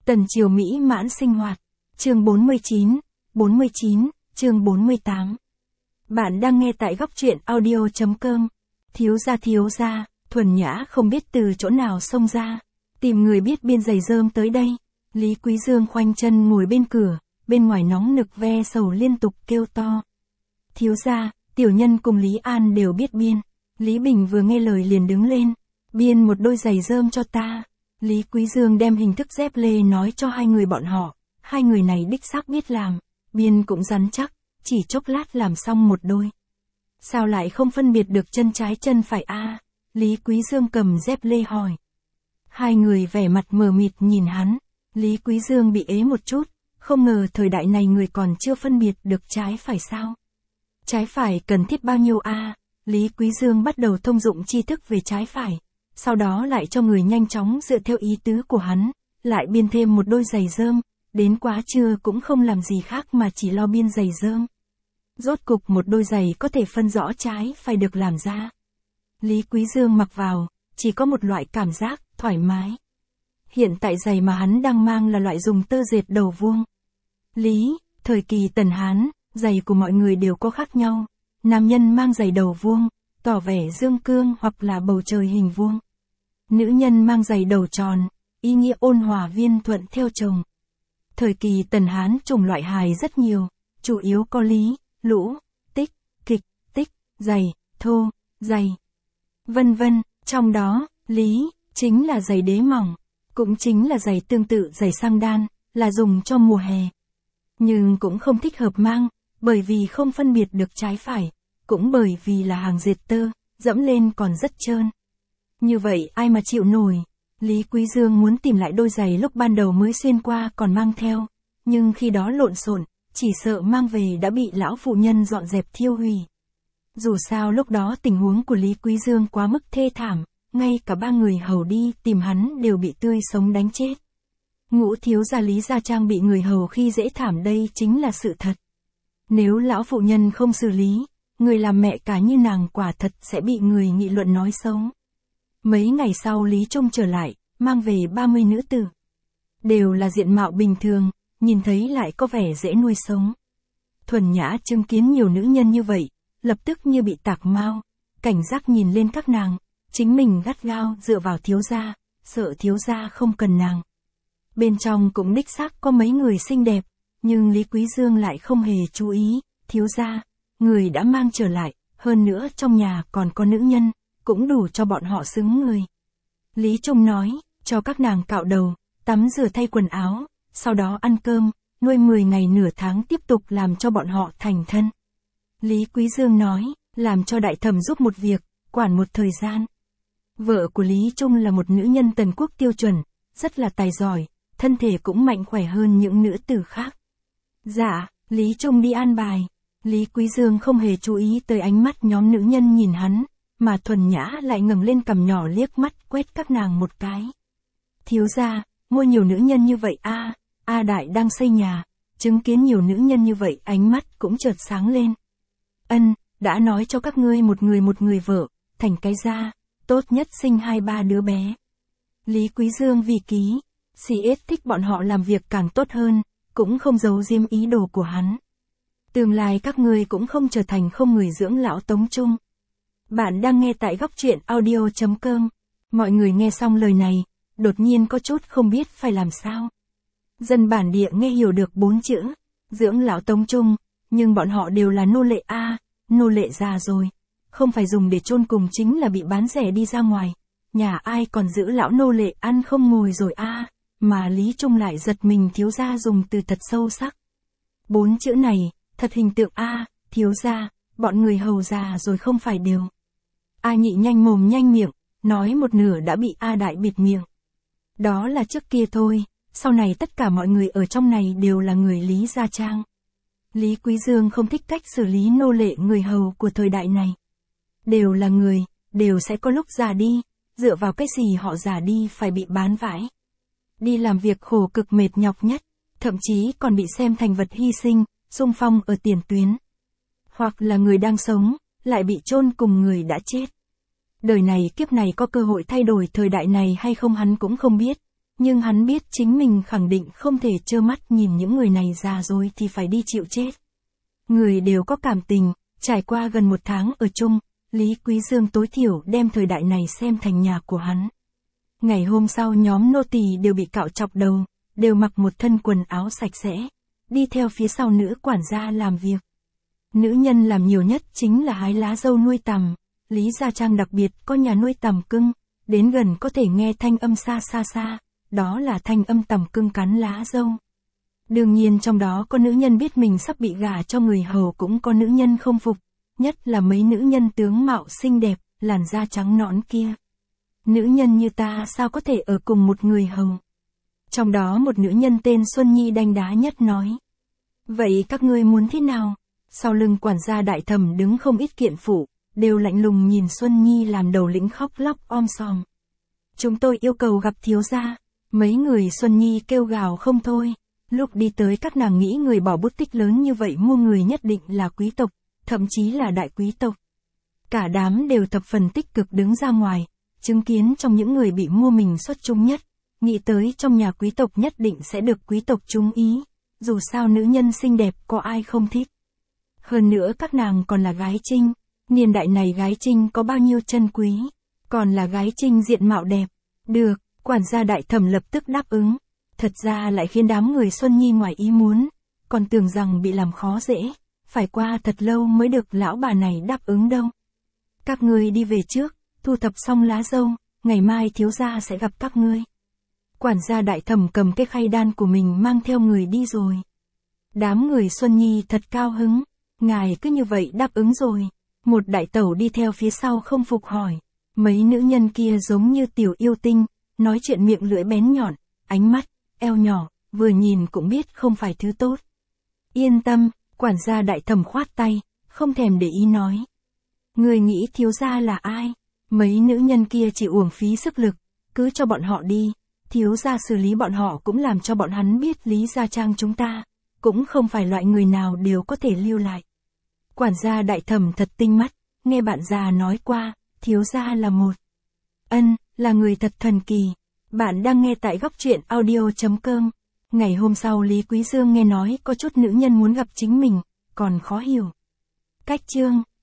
Tần triều mỹ mãn sinh hoạt. Chương 49, chương 48. Bạn đang nghe tại góc truyện audio.com. Thiếu gia, Thuần Nhã không biết từ chỗ nào xông ra, tìm người biết biên giày rơm tới đây. Lý Quý Dương khoanh chân ngồi bên cửa, bên ngoài nóng nực ve sầu liên tục kêu to. Thiếu gia, tiểu nhân cùng Lý An đều biết biên. Lý Bình vừa nghe lời liền đứng lên, biên một đôi giày rơm cho ta. Lý Quý Dương đem hình thức dép lê nói cho hai người bọn họ, hai người này đích xác biết làm, biên cũng rắn chắc, chỉ chốc lát làm xong một đôi. Sao lại không phân biệt được chân trái chân phải a? Lý Quý Dương cầm dép lê hỏi. Hai người vẻ mặt mờ mịt nhìn hắn, Lý Quý Dương bị ế một chút, không ngờ thời đại này người còn chưa phân biệt được trái phải sao? Trái phải cần thiết bao nhiêu a? Lý Quý Dương bắt đầu thông dụng tri thức về trái phải, sau đó lại cho người nhanh chóng dựa theo ý tứ của hắn, lại biên thêm một đôi giày rơm, đến quá trưa cũng không làm gì khác mà chỉ lo biên giày rơm. Rốt cục một đôi giày có thể phân rõ trái phải được làm ra. Lý Quý Dương mặc vào, chỉ có một loại cảm giác thoải mái. Hiện tại giày mà hắn đang mang là loại dùng tơ dệt đầu vuông. Thời kỳ Tần Hán, giày của mọi người đều có khác nhau. Nam nhân mang giày đầu vuông, tỏ vẻ dương cương hoặc là bầu trời hình vuông. Nữ nhân mang giày đầu tròn, ý nghĩa ôn hòa viên thuận theo chồng. Thời kỳ Tần Hán chủng loại hài rất nhiều, chủ yếu có lý, lũ, tích, kịch, tích, giày, thô, giày, vân vân. Trong đó, lý, chính là giày đế mỏng, cũng chính là giày tương tự giày sang đan, là dùng cho mùa hè. Nhưng cũng không thích hợp mang, bởi vì không phân biệt được trái phải, cũng bởi vì là hàng dệt tơ, dẫm lên còn rất trơn. Như vậy ai mà chịu nổi. Lý Quý Dương muốn tìm lại đôi giày lúc ban đầu mới xuyên qua còn mang theo, nhưng khi đó lộn xộn, chỉ sợ mang về đã bị lão phụ nhân dọn dẹp thiêu hủy. Dù sao lúc đó tình huống của Lý Quý Dương quá mức thê thảm, ngay cả ba người hầu đi tìm hắn đều bị tươi sống đánh chết. Ngũ thiếu gia Lý Gia Trang bị người hầu khi dễ thảm đây chính là sự thật. Nếu lão phụ nhân không xử lý, người làm mẹ cả như nàng quả thật sẽ bị người nghị luận nói xấu. Mấy ngày sau Lý Trung trở lại, mang về 30 nữ tử. Đều là diện mạo bình thường, nhìn thấy lại có vẻ dễ nuôi sống. Thuần Nhã chứng kiến nhiều nữ nhân như vậy, lập tức như bị tạc mau, cảnh giác nhìn lên các nàng, chính mình gắt gao dựa vào thiếu gia, sợ thiếu gia không cần nàng. Bên trong cũng đích xác có mấy người xinh đẹp, nhưng Lý Quý Dương lại không hề chú ý, thiếu gia, người đã mang trở lại, hơn nữa trong nhà còn có nữ nhân, cũng đủ cho bọn họ xứng người. Lý Trung nói, cho các nàng cạo đầu, tắm rửa thay quần áo, sau đó ăn cơm, nuôi 10 ngày nửa tháng tiếp tục làm cho bọn họ thành thân. Lý Quý Dương nói, làm cho đại thẩm giúp một việc, quản một thời gian. Vợ của Lý Trung là một nữ nhân Tần quốc tiêu chuẩn, rất là tài giỏi, thân thể cũng mạnh khỏe hơn những nữ tử khác. Dạ, Lý Trung đi an bài. Lý Quý Dương không hề chú ý tới ánh mắt nhóm nữ nhân nhìn hắn, mà Thuần Nhã lại ngẩng lên cằm nhỏ liếc mắt quét các nàng một cái. Thiếu gia, mua nhiều nữ nhân như vậy a? A Đại đang xây nhà, chứng kiến nhiều nữ nhân như vậy ánh mắt cũng chợt sáng lên. Ân, đã nói cho các ngươi một người vợ, thành cái gia, tốt nhất sinh 2-3 đứa bé. Lý Quý Dương vì ký, CS thích bọn họ làm việc càng tốt hơn, cũng không giấu giếm ý đồ của hắn. Tương lai các ngươi cũng không trở thành không người dưỡng lão Tống Trung. Bạn đang nghe tại góc truyện audio.com. Mọi người nghe xong lời này, đột nhiên có chút không biết phải làm sao. Dân bản địa nghe hiểu được 4 chữ, dưỡng lão Tống Trung, nhưng bọn họ đều là nô lệ a, nô lệ già rồi, không phải dùng để chôn cùng chính là bị bán rẻ đi ra ngoài. Nhà ai còn giữ lão nô lệ ăn không ngồi rồi a, mà Lý Trung lại giật mình thiếu gia dùng từ thật sâu sắc. 4 chữ này, thật hình tượng a, thiếu gia, bọn người hầu già rồi không phải đều. A Nhị nhanh mồm nhanh miệng, nói một nửa đã bị A Đại bịt miệng. Đó là trước kia thôi, sau này tất cả mọi người ở trong này đều là người Lý Gia Trang. Lý Quý Dương không thích cách xử lý nô lệ người hầu của thời đại này. Đều là người, đều sẽ có lúc già đi, dựa vào cái gì họ già đi phải bị bán vãi. Đi làm việc khổ cực mệt nhọc nhất, thậm chí còn bị xem thành vật hy sinh, xung phong ở tiền tuyến. Hoặc là người đang sống, lại bị chôn cùng người đã chết. Đời này kiếp này có cơ hội thay đổi thời đại này hay không hắn cũng không biết. Nhưng hắn biết chính mình khẳng định không thể trơ mắt nhìn những người này già rồi thì phải đi chịu chết. Người đều có cảm tình, trải qua gần 1 tháng ở chung, Lý Quý Dương tối thiểu đem thời đại này xem thành nhà của hắn. Ngày hôm sau nhóm nô tỳ đều bị cạo chọc đầu, đều mặc một thân quần áo sạch sẽ, đi theo phía sau nữ quản gia làm việc. Nữ nhân làm nhiều nhất chính là hái lá dâu nuôi tằm, Lý Gia Trang đặc biệt có nhà nuôi tằm cưng, đến gần có thể nghe thanh âm xa xa xa, đó là thanh âm tằm cưng cắn lá dâu. Đương nhiên trong đó có nữ nhân biết mình sắp bị gả cho người hầu, cũng có nữ nhân không phục, nhất là mấy nữ nhân tướng mạo xinh đẹp, làn da trắng nõn kia. Nữ nhân như ta sao có thể ở cùng một người hầu? Trong đó một nữ nhân tên Xuân Nhi đanh đá nhất nói. Vậy các ngươi muốn thế nào? Sau lưng quản gia Đại Thẩm đứng không ít kiện phụ, đều lạnh lùng nhìn Xuân Nhi làm đầu lĩnh khóc lóc om sòm. Chúng tôi yêu cầu gặp thiếu gia. Mấy người Xuân Nhi kêu gào không thôi. Lúc đi tới các nàng nghĩ người bỏ bút tích lớn như vậy mua người nhất định là quý tộc, thậm chí là đại quý tộc. Cả đám đều thập phần tích cực đứng ra ngoài, chứng kiến trong những người bị mua mình xuất chúng nhất, nghĩ tới trong nhà quý tộc nhất định sẽ được quý tộc chú ý, dù sao nữ nhân xinh đẹp có ai không thích. Hơn nữa các nàng còn là gái trinh, niên đại này gái trinh có bao nhiêu chân quý, còn là gái trinh diện mạo đẹp. Được, quản gia Đại Thẩm lập tức đáp ứng. Thật ra lại khiến đám người Xuân Nhi ngoài ý muốn, còn tưởng rằng bị làm khó dễ, phải qua thật lâu mới được lão bà này đáp ứng đâu. Các ngươi đi về trước, thu thập xong lá dâu, ngày mai thiếu gia sẽ gặp các ngươi. Quản gia Đại Thẩm cầm cái khay đan của mình mang theo người đi rồi. Đám người Xuân Nhi thật cao hứng, ngài cứ như vậy đáp ứng rồi. Một đại tẩu đi theo phía sau không phục hỏi, mấy nữ nhân kia giống như tiểu yêu tinh, nói chuyện miệng lưỡi bén nhọn, ánh mắt, eo nhỏ, vừa nhìn cũng biết không phải thứ tốt. Yên tâm, quản gia Đại Thẩm khoát tay, không thèm để ý nói. Người nghĩ thiếu gia là ai? Mấy nữ nhân kia chỉ uổng phí sức lực, cứ cho bọn họ đi, thiếu gia xử lý bọn họ cũng làm cho bọn hắn biết Lý Gia Trang chúng ta, cũng không phải loại người nào đều có thể lưu lại. Quản gia Đại Thẩm thật tinh mắt, nghe bạn già nói qua, thiếu gia là một là người thật thần kỳ. Bạn đang nghe tại góc truyện audio.com. Ngày hôm sau Lý Quý Dương nghe nói có chút nữ nhân muốn gặp chính mình, còn khó hiểu. Cách chương